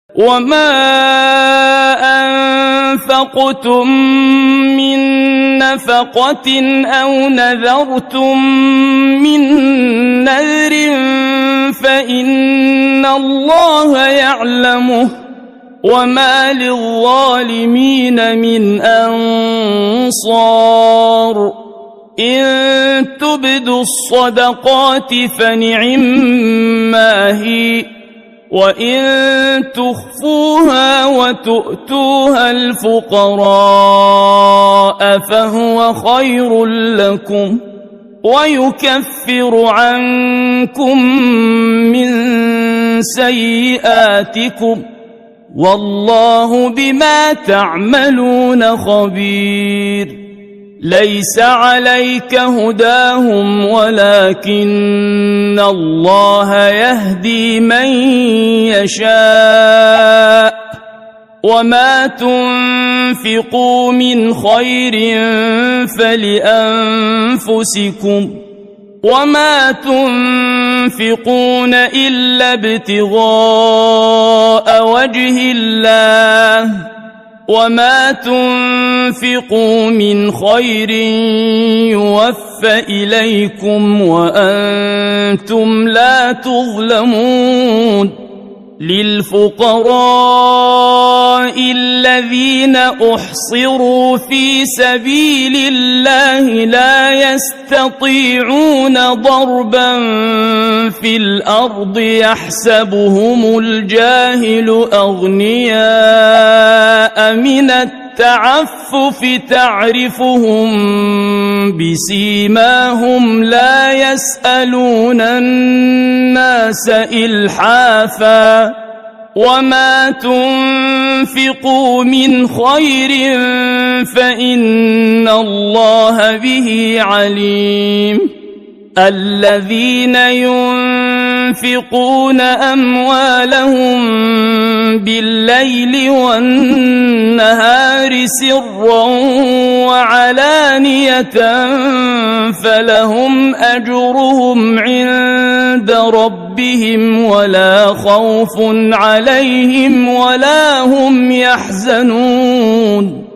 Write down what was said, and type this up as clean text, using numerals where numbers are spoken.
وما أنفقتم من نفقة أو نذرتم من نذر فإن الله يعلمه وما للظالمين من أنصار إن تبدوا الصدقات فنعما هي وإن تخفوها وتؤتوها الفقراء فهو خير لكم ويكفر عنكم من سيئاتكم والله بما تعملون خبير ليس عليك هداهم ولكن الله يهدي من يشاء وما تنفقوا من خير فلأنفسكم وما تنفقون إلا ابتغاء وجه الله وما تنفقوا من خير يوفى إليكم وأنتم لا تظلمون للفقراء الذين أحصروا في سبيل الله لا يستطيعون ضربا في الأرض يحسبهم الجاهل أغنياء من التعفف تعرفهم بسيماهم لا يسألون الناس إلحافا وما تنفقوا من خير فإن الله به عليم الذين ينفقون أموالهم بالليل والنهار سرا وعلانية فلهم أجرهم عند ربهم ولا خوف عليهم ولا هم يحزنون